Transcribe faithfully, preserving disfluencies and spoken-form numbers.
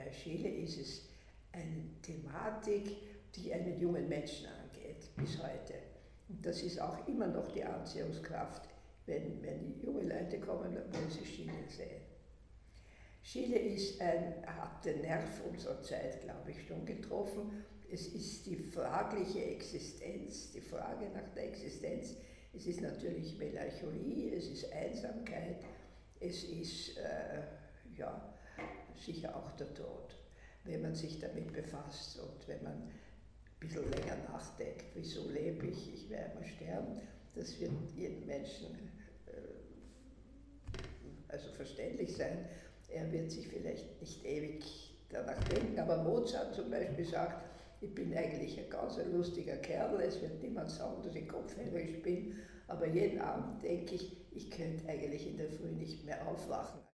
bei Schiele ist es eine Thematik, die einen jungen Menschen angeht, bis heute. Und das ist auch immer noch die Anziehungskraft, wenn, wenn junge Leute kommen, wollen sie Schiele sehen. Schiele ist ein, hat den Nerv unserer Zeit, glaube ich, schon getroffen. Es ist die fragliche Existenz, die Frage nach der Existenz. Es ist natürlich Melancholie, es ist Einsamkeit, es ist äh, ja, sicher auch der Tod, wenn man sich damit befasst und wenn man ein bisschen länger nachdenkt, wieso lebe ich, ich werde immer sterben, das wird jedem Menschen äh, also verständlich sein. Er wird sich vielleicht nicht ewig danach denken, aber Mozart zum Beispiel sagt, ich bin eigentlich ein ganz lustiger Kerl, es wird niemand sagen, dass ich kopfhellerisch bin, aber jeden Abend denke ich, ich könnte eigentlich in der Früh nicht mehr aufwachen.